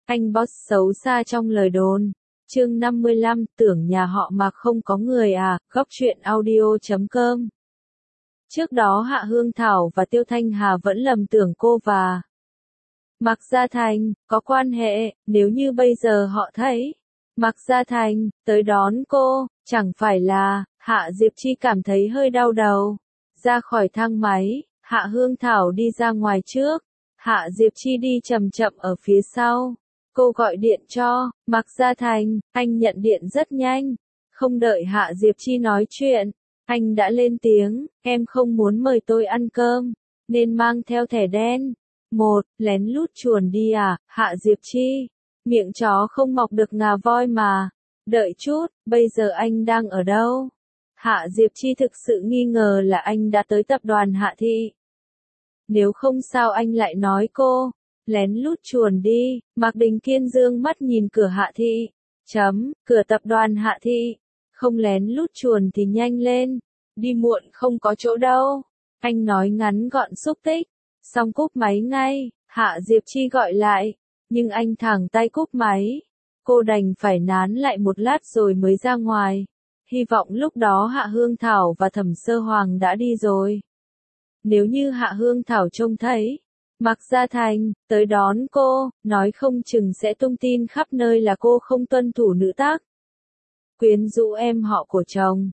anh boss xấu xa trong lời đồn. Chương 55, tưởng nhà họ Mạc không có người à, góc truyện audio.com. Trước đó Hạ Hương Thảo và Tiêu Thanh Hà vẫn lầm tưởng cô và Mạc Gia Thành có quan hệ, nếu như bây giờ họ thấy Mạc Gia Thành tới đón cô, chẳng phải là Hạ Diệp Chi cảm thấy hơi đau đầu. Ra khỏi thang máy, Hạ Hương Thảo đi ra ngoài trước, Hạ Diệp Chi đi chậm chậm ở phía sau. Cô gọi điện cho Mạc Gia Thành, anh nhận điện rất nhanh. Không đợi Hạ Diệp Chi nói chuyện, anh đã lên tiếng, em không muốn mời tôi ăn cơm, nên mang theo thẻ đen. Lén lút chuồn đi à, Hạ Diệp Chi. Miệng chó không mọc được ngà voi mà. Đợi chút, bây giờ anh đang ở đâu? Hạ Diệp Chi thực sự nghi ngờ là anh đã tới tập đoàn Hạ Thị. Nếu không sao anh lại nói cô lén lút chuồn đi. Mạc Đình Kiên dương mắt nhìn cửa Hạ Thị. Cửa tập đoàn Hạ Thị. Không lén lút chuồn thì nhanh lên. Đi muộn không có chỗ đâu. Anh nói ngắn gọn xúc tích. Xong cúp máy ngay. Hạ Diệp Chi gọi lại. Nhưng anh thẳng tay cúp máy. Cô đành phải nán lại một lát rồi mới ra ngoài. Hy vọng lúc đó Hạ Hương Thảo và Thẩm Sơ Hoàng đã đi rồi. Nếu như Hạ Hương Thảo trông thấy Mạc Gia Thành tới đón cô, nói không chừng sẽ tung tin khắp nơi là cô không tuân thủ nữ tác. Quyến rũ em họ của chồng.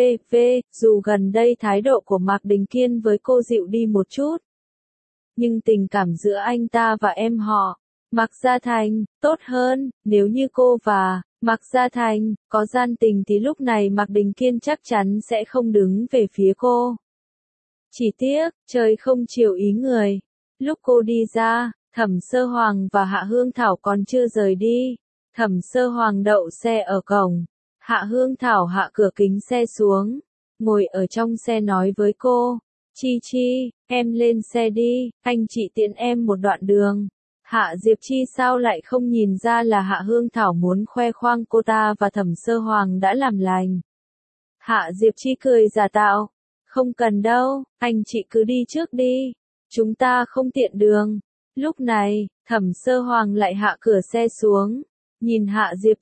Dù gần đây thái độ của Mạc Đình Kiên với cô dịu đi một chút. Nhưng tình cảm giữa anh ta và em họ Mạc Gia Thành tốt hơn. Nếu như cô và Mạc Gia Thành có gian tình thì lúc này Mạc Đình Kiên chắc chắn sẽ không đứng về phía cô. Chỉ tiếc, trời không chiều ý người. Lúc cô đi ra, Thẩm Sơ Hoàng và Hạ Hương Thảo còn chưa rời đi. Thẩm Sơ Hoàng đậu xe ở cổng. Hạ Hương Thảo hạ cửa kính xe xuống. Ngồi ở trong xe nói với cô. Chi, em lên xe đi, anh chị tiễn em một đoạn đường. Hạ Diệp Chi sao lại không nhìn ra là Hạ Hương Thảo muốn khoe khoang cô ta và Thẩm Sơ Hoàng đã làm lành. Hạ Diệp Chi cười giả tạo. Không cần đâu, anh chị cứ đi trước đi. Chúng ta không tiện đường. Lúc này, Thẩm Sơ Hoàng lại hạ cửa xe xuống. Nhìn Hạ Diệp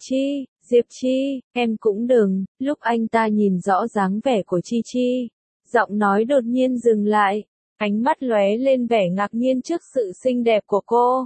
Chi, em cũng đừng. Lúc anh ta nhìn rõ dáng vẻ của Chi, giọng nói đột nhiên dừng lại. Ánh mắt lóe lên vẻ ngạc nhiên trước sự xinh đẹp của cô.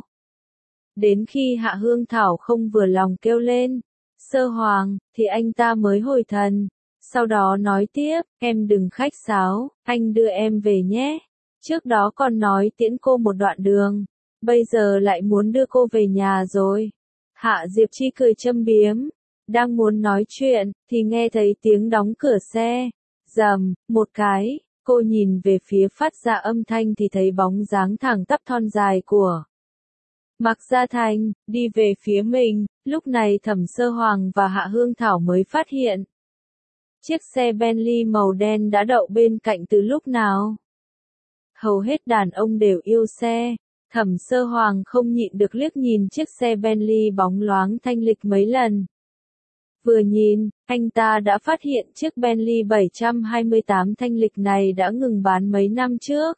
Đến khi Hạ Hương Thảo không vừa lòng kêu lên Sơ Hoàng, thì anh ta mới hồi thần. Sau đó nói tiếp, em đừng khách sáo, anh đưa em về nhé. Trước đó còn nói tiễn cô một đoạn đường, bây giờ lại muốn đưa cô về nhà rồi. Hạ Diệp Chi cười châm biếm, đang muốn nói chuyện, thì nghe thấy tiếng đóng cửa xe. Rầm, một cái, cô nhìn về phía phát ra âm thanh thì thấy bóng dáng thẳng tắp thon dài của Mạc Gia Thành, đi về phía mình. Lúc này Thẩm Sơ Hoàng và Hạ Hương Thảo mới phát hiện. Chiếc xe Bentley màu đen đã đậu bên cạnh từ lúc nào. Hầu hết đàn ông đều yêu xe. Thẩm Sơ Hoàng không nhịn được liếc nhìn chiếc xe Bentley bóng loáng thanh lịch mấy lần. Vừa nhìn, anh ta đã phát hiện chiếc Bentley 728 thanh lịch này đã ngừng bán mấy năm trước.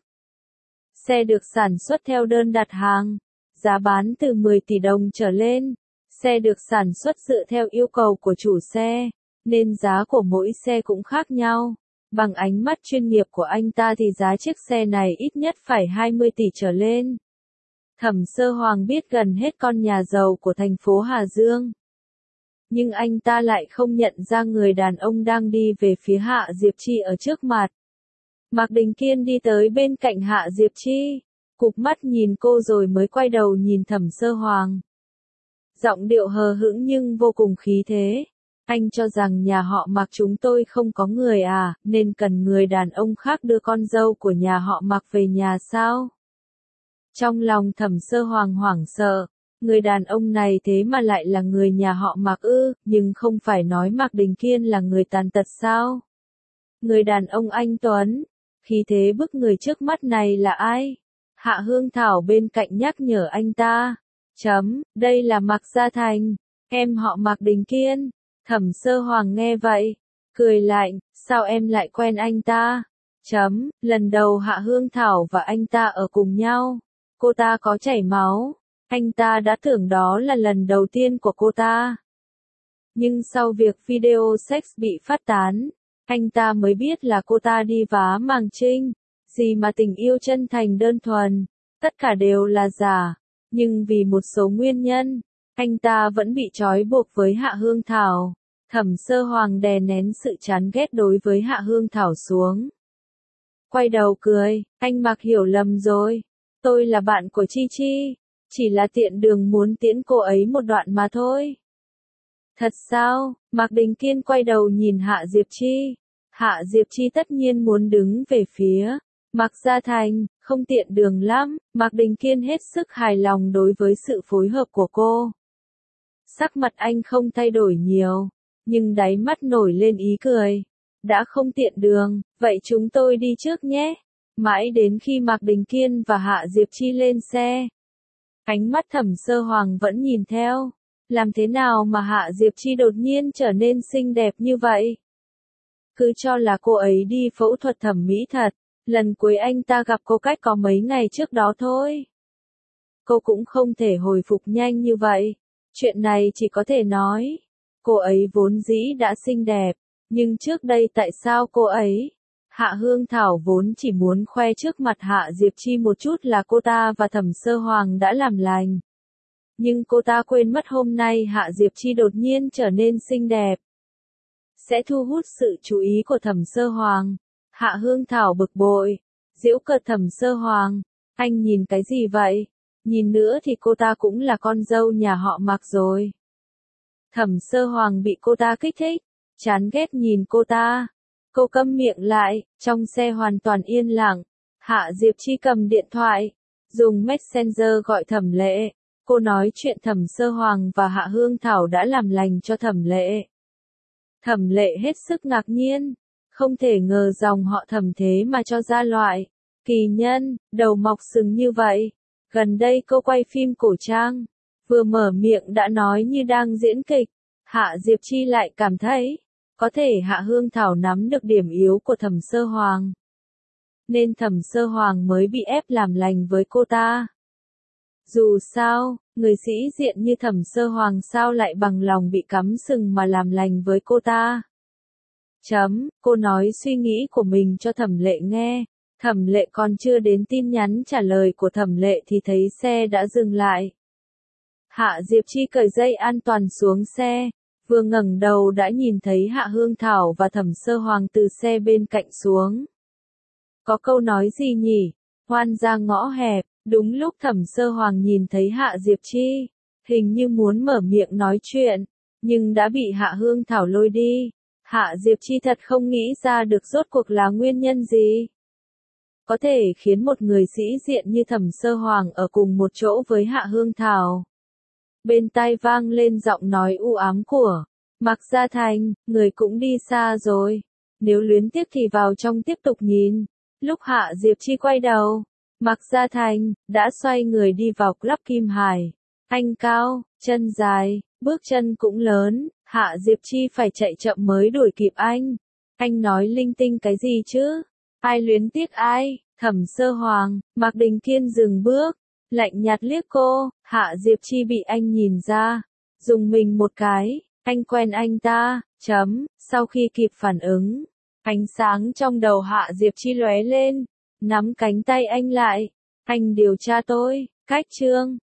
Xe được sản xuất theo đơn đặt hàng, giá bán từ 10 tỷ đồng trở lên. Xe được sản xuất dựa theo yêu cầu của chủ xe, nên giá của mỗi xe cũng khác nhau. Bằng ánh mắt chuyên nghiệp của anh ta thì giá chiếc xe này ít nhất phải 20 tỷ trở lên. Thẩm Sơ Hoàng biết gần hết con nhà giàu của thành phố Hà Dương. Nhưng anh ta lại không nhận ra người đàn ông đang đi về phía Hạ Diệp Chi ở trước mặt. Mạc Đình Kiên đi tới bên cạnh Hạ Diệp Chi, cụp mắt nhìn cô rồi mới quay đầu nhìn Thẩm Sơ Hoàng. Giọng điệu hờ hững nhưng vô cùng khí thế. Anh cho rằng nhà họ Mạc chúng tôi không có người à, nên cần người đàn ông khác đưa con dâu của nhà họ Mạc về nhà sao? Trong lòng Thẩm Sơ Hoàng hoảng sợ, người đàn ông này thế mà lại là người nhà họ Mạc ư, nhưng không phải nói Mạc Đình Kiên là người tàn tật sao? Người đàn ông anh tuấn, khí thế bức người trước mắt này là ai? Hạ Hương Thảo bên cạnh nhắc nhở anh ta. Đây là Mạc Gia Thành, em họ Mạc Đình Kiên. Thẩm Sơ Hoàng nghe vậy, cười lạnh, sao em lại quen anh ta? Lần đầu Hạ Hương Thảo và anh ta ở cùng nhau, cô ta có chảy máu. Anh ta đã tưởng đó là lần đầu tiên của cô ta. Nhưng sau việc video sex bị phát tán, anh ta mới biết là cô ta đi vá màng trinh, gì mà tình yêu chân thành đơn thuần, tất cả đều là giả. Nhưng vì một số nguyên nhân, anh ta vẫn bị trói buộc với Hạ Hương Thảo. Thẩm Sơ Hoàng đè nén sự chán ghét đối với Hạ Hương Thảo xuống. Quay đầu cười, anh Mạc hiểu lầm rồi. Tôi là bạn của Chi Chi, chỉ là tiện đường muốn tiễn cô ấy một đoạn mà thôi. Thật sao? Mạc Đình Kiên quay đầu nhìn Hạ Diệp Chi. Hạ Diệp Chi tất nhiên muốn đứng về phía Mạc Gia Thành, không tiện đường lắm. Mạc Đình Kiên hết sức hài lòng đối với sự phối hợp của cô. Sắc mặt anh không thay đổi nhiều, nhưng đáy mắt nổi lên ý cười. Đã không tiện đường, vậy chúng tôi đi trước nhé. Mãi đến khi Mạc Đình Kiên và Hạ Diệp Chi lên xe, ánh mắt Thẩm Sơ Hoàng vẫn nhìn theo. Làm thế nào mà Hạ Diệp Chi đột nhiên trở nên xinh đẹp như vậy? Cứ cho là cô ấy đi phẫu thuật thẩm mỹ thật. Lần cuối anh ta gặp cô cách có mấy ngày trước đó thôi. Cô cũng không thể hồi phục nhanh như vậy. Chuyện này chỉ có thể nói, cô ấy vốn dĩ đã xinh đẹp, nhưng trước đây tại sao cô ấy? Hạ Hương Thảo vốn chỉ muốn khoe trước mặt Hạ Diệp Chi một chút là cô ta và Thẩm Sơ Hoàng đã làm lành. Nhưng cô ta quên mất hôm nay Hạ Diệp Chi đột nhiên trở nên xinh đẹp, sẽ thu hút sự chú ý của Thẩm Sơ Hoàng. Hạ Hương Thảo bực bội, giễu cợt Thẩm Sơ Hoàng. Anh nhìn cái gì vậy? Nhìn nữa thì cô ta cũng là con dâu nhà họ Mạc rồi. Thẩm Sơ Hoàng bị cô ta kích thích, chán ghét nhìn cô ta. Cô câm miệng lại, trong xe hoàn toàn yên lặng. Hạ Diệp Chi cầm điện thoại, dùng Messenger gọi Thẩm Lệ. Cô nói chuyện Thẩm Sơ Hoàng và Hạ Hương Thảo đã làm lành cho Thẩm Lệ. Thẩm Lệ hết sức ngạc nhiên, không thể ngờ dòng họ Thẩm thế mà cho ra loại kỳ nhân, đầu mọc sừng như vậy. Gần đây cô quay phim cổ trang, vừa mở miệng đã nói như đang diễn kịch. Hạ Diệp Chi lại cảm thấy, có thể Hạ Hương Thảo nắm được điểm yếu của Thẩm Sơ Hoàng, nên Thẩm Sơ Hoàng mới bị ép làm lành với cô ta. Dù sao, người sĩ diện như Thẩm Sơ Hoàng sao lại bằng lòng bị cắm sừng mà làm lành với cô ta. Cô nói suy nghĩ của mình cho Thẩm Lệ nghe. Thẩm Lệ còn chưa đến tin nhắn trả lời của Thẩm Lệ thì thấy xe đã dừng lại. Hạ Diệp Chi cởi dây an toàn xuống xe, vừa ngẩng đầu đã nhìn thấy Hạ Hương Thảo và Thẩm Sơ Hoàng từ xe bên cạnh xuống. Có câu nói gì nhỉ? Hoan ra ngõ hẹp. Đúng lúc Thẩm Sơ Hoàng nhìn thấy Hạ Diệp Chi, hình như muốn mở miệng nói chuyện, nhưng đã bị Hạ Hương Thảo lôi đi. Hạ Diệp Chi thật không nghĩ ra được rốt cuộc là nguyên nhân gì có thể khiến một người sĩ diện như Thẩm Sơ Hoàng ở cùng một chỗ với Hạ Hương Thảo. Bên tai vang lên giọng nói u ám của Mạc Gia Thành, người cũng đi xa rồi. Nếu luyến tiếc thì vào trong tiếp tục nhìn. Lúc Hạ Diệp Chi quay đầu, Mạc Gia Thành đã xoay người đi vào club Kim Hải. Anh cao, chân dài, bước chân cũng lớn, Hạ Diệp Chi phải chạy chậm mới đuổi kịp anh. Anh nói linh tinh cái gì chứ? Ai luyến tiếc ai? Thẩm Sơ Hoàng. Mạc Đình Kiên dừng bước, lạnh nhạt liếc cô. Hạ Diệp Chi bị anh nhìn ra, dùng mình một cái. Anh quen anh ta. Sau khi kịp phản ứng, ánh sáng trong đầu Hạ Diệp Chi lóe lên, nắm cánh tay anh lại. Anh điều tra tôi. Cách chương